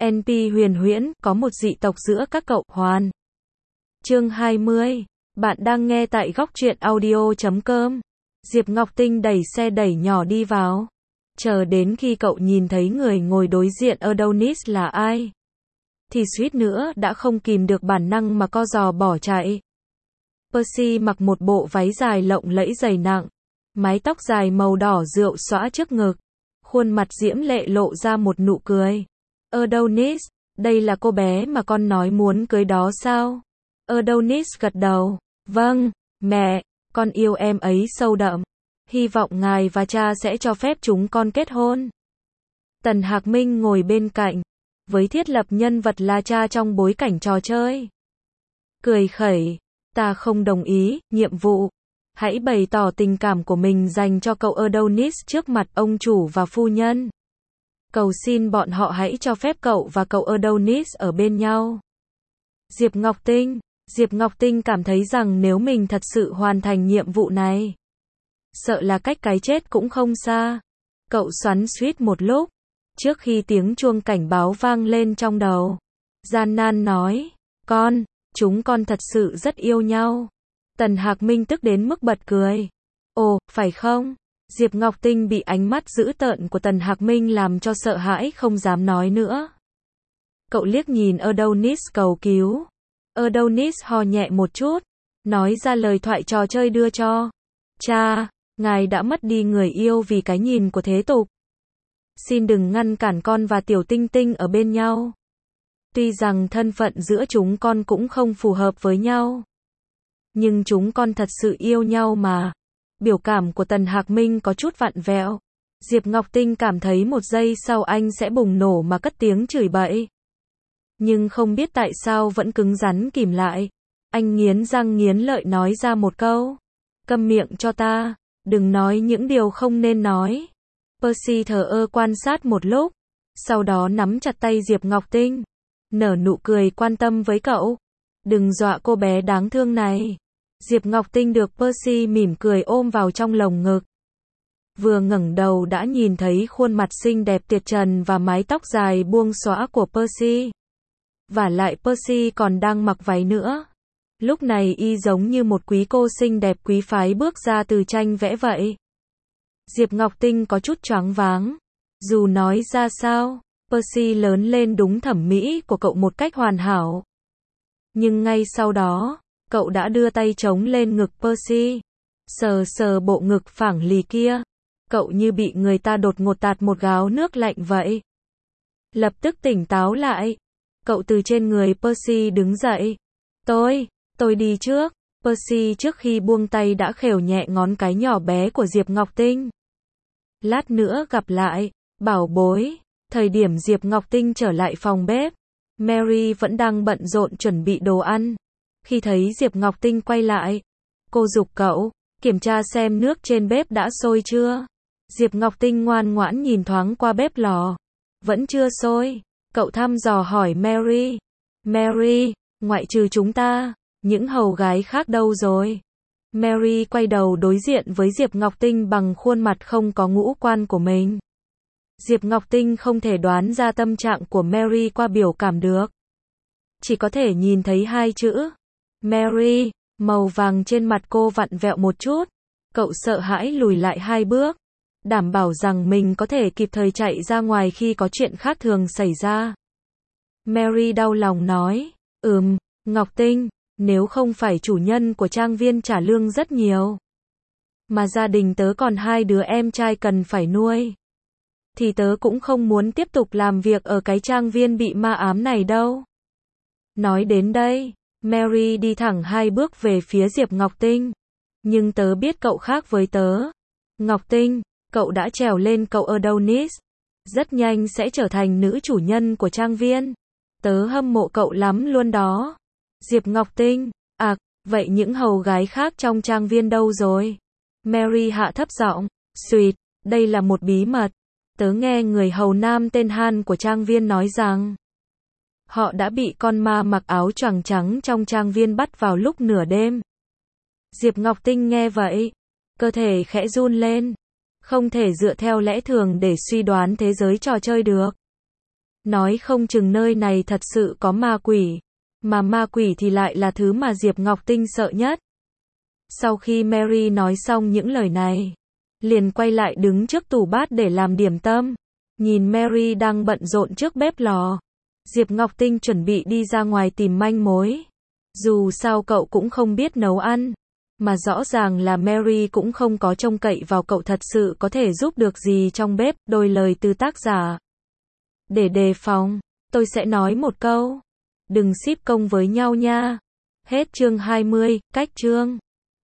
NP huyền huyễn, có một dị tộc giữa các cậu, hoàn. Chương 20. Bạn đang nghe tại góc truyện audio.com. Diệp Ngọc Tinh đẩy xe đẩy nhỏ đi vào. Chờ đến khi cậu nhìn thấy người ngồi đối diện Adonis là ai, thì suýt nữa đã không kìm được bản năng mà co giò bỏ chạy. Percy mặc một bộ váy dài lộng lẫy dày nặng, mái tóc dài màu đỏ rượu xõa trước ngực, khuôn mặt diễm lệ lộ ra một nụ cười. Adonis, đây là cô bé mà con nói muốn cưới đó sao? Adonis gật đầu. Vâng, mẹ, con yêu em ấy sâu đậm. Hy vọng ngài và cha sẽ cho phép chúng con kết hôn. Tần Hạc Minh ngồi bên cạnh, với thiết lập nhân vật là cha trong bối cảnh trò chơi. Cười khẩy, ta không đồng ý, nhiệm vụ. Hãy bày tỏ tình cảm của mình dành cho cậu Adonis trước mặt ông chủ và phu nhân. Cầu xin bọn họ hãy cho phép cậu và cậu Adonis ở bên nhau. Diệp Ngọc Tinh cảm thấy rằng nếu mình thật sự hoàn thành nhiệm vụ này, sợ là cách cái chết cũng không xa. Cậu xoắn xuýt một lúc, trước khi tiếng chuông cảnh báo vang lên trong đầu. Gian nan nói, chúng con thật sự rất yêu nhau. Tần Hạc Minh tức đến mức bật cười. Ồ, phải không? Diệp Ngọc Tinh bị ánh mắt dữ tợn của Tần Hạc Minh làm cho sợ hãi không dám nói nữa. Cậu liếc nhìn Adonis cầu cứu. Adonis ho nhẹ một chút, nói ra lời thoại trò chơi đưa cho. Cha, ngài đã mất đi người yêu vì cái nhìn của thế tục. Xin đừng ngăn cản con và Tiểu Tinh Tinh ở bên nhau. Tuy rằng thân phận giữa chúng con cũng không phù hợp với nhau, nhưng chúng con thật sự yêu nhau mà. Biểu cảm của Tần Hạc Minh có chút vặn vẹo. Diệp Ngọc Tinh cảm thấy một giây sau anh sẽ bùng nổ mà cất tiếng chửi bậy. Nhưng không biết tại sao vẫn cứng rắn kìm lại. Anh nghiến răng nghiến lợi nói ra một câu. Câm miệng cho ta, đừng nói những điều không nên nói. Percy thờ ơ quan sát một lúc, sau đó nắm chặt tay Diệp Ngọc Tinh, nở nụ cười quan tâm với cậu. Đừng dọa cô bé đáng thương này. Diệp Ngọc Tinh được Percy mỉm cười ôm vào trong lồng ngực. Vừa ngẩng đầu đã nhìn thấy khuôn mặt xinh đẹp tuyệt trần và mái tóc dài buông xõa của Percy. Vả lại Percy còn đang mặc váy nữa. Lúc này y giống như một quý cô xinh đẹp quý phái bước ra từ tranh vẽ vậy. Diệp Ngọc Tinh có chút choáng váng. Dù nói ra sao, Percy lớn lên đúng thẩm mỹ của cậu một cách hoàn hảo. Nhưng ngay sau đó, cậu đã đưa tay chống lên ngực Percy, sờ sờ bộ ngực phẳng lì kia. Cậu như bị người ta đột ngột tạt một gáo nước lạnh vậy. Lập tức tỉnh táo lại, cậu từ trên người Percy đứng dậy. Tôi đi trước. Percy trước khi buông tay đã khều nhẹ ngón cái nhỏ bé của Diệp Ngọc Tinh. Lát nữa gặp lại, bảo bối. Thời điểm Diệp Ngọc Tinh trở lại phòng bếp, Mary vẫn đang bận rộn chuẩn bị đồ ăn. Khi thấy Diệp Ngọc Tinh quay lại, cô giục cậu, kiểm tra xem nước trên bếp đã sôi chưa. Diệp Ngọc Tinh ngoan ngoãn nhìn thoáng qua bếp lò. Vẫn chưa sôi. Cậu thăm dò hỏi Mary. Mary, ngoại trừ chúng ta, những hầu gái khác đâu rồi? Mary quay đầu đối diện với Diệp Ngọc Tinh bằng khuôn mặt không có ngũ quan của mình. Diệp Ngọc Tinh không thể đoán ra tâm trạng của Mary qua biểu cảm được. Chỉ có thể nhìn thấy hai chữ. Mary, màu vàng trên mặt cô vặn vẹo một chút. Cậu sợ hãi lùi lại hai bước, đảm bảo rằng mình có thể kịp thời chạy ra ngoài khi có chuyện khác thường xảy ra. Mary đau lòng nói, Ngọc Tinh, nếu không phải chủ nhân của trang viên trả lương rất nhiều, mà gia đình tớ còn hai đứa em trai cần phải nuôi, thì tớ cũng không muốn tiếp tục làm việc ở cái trang viên bị ma ám này đâu. Nói đến đây, Mary đi thẳng hai bước về phía Diệp Ngọc Tinh. Nhưng tớ biết cậu khác với tớ. Ngọc Tinh, cậu đã trèo lên cậu Adonis, rất nhanh sẽ trở thành nữ chủ nhân của trang viên. Tớ hâm mộ cậu lắm luôn đó. Diệp Ngọc Tinh, vậy những hầu gái khác trong trang viên đâu rồi? Mary hạ thấp giọng, suýt, đây là một bí mật. Tớ nghe người hầu nam tên Han của trang viên nói rằng họ đã bị con ma mặc áo choàng trắng trong trang viên bắt vào lúc nửa đêm. Diệp Ngọc Tinh nghe vậy, cơ thể khẽ run lên. Không thể dựa theo lẽ thường để suy đoán thế giới trò chơi được. Nói không chừng nơi này thật sự có ma quỷ. Mà ma quỷ thì lại là thứ mà Diệp Ngọc Tinh sợ nhất. Sau khi Mary nói xong những lời này, liền quay lại đứng trước tủ bát để làm điểm tâm. Nhìn Mary đang bận rộn trước bếp lò, Diệp Ngọc Tinh chuẩn bị đi ra ngoài tìm manh mối. Dù sao cậu cũng không biết nấu ăn, mà rõ ràng là Mary cũng không có trông cậy vào cậu thật sự có thể giúp được gì trong bếp. Đôi lời từ tác giả. Để đề phòng, tôi sẽ nói một câu. Đừng ship công với nhau nha. Hết chương 20, cách chương.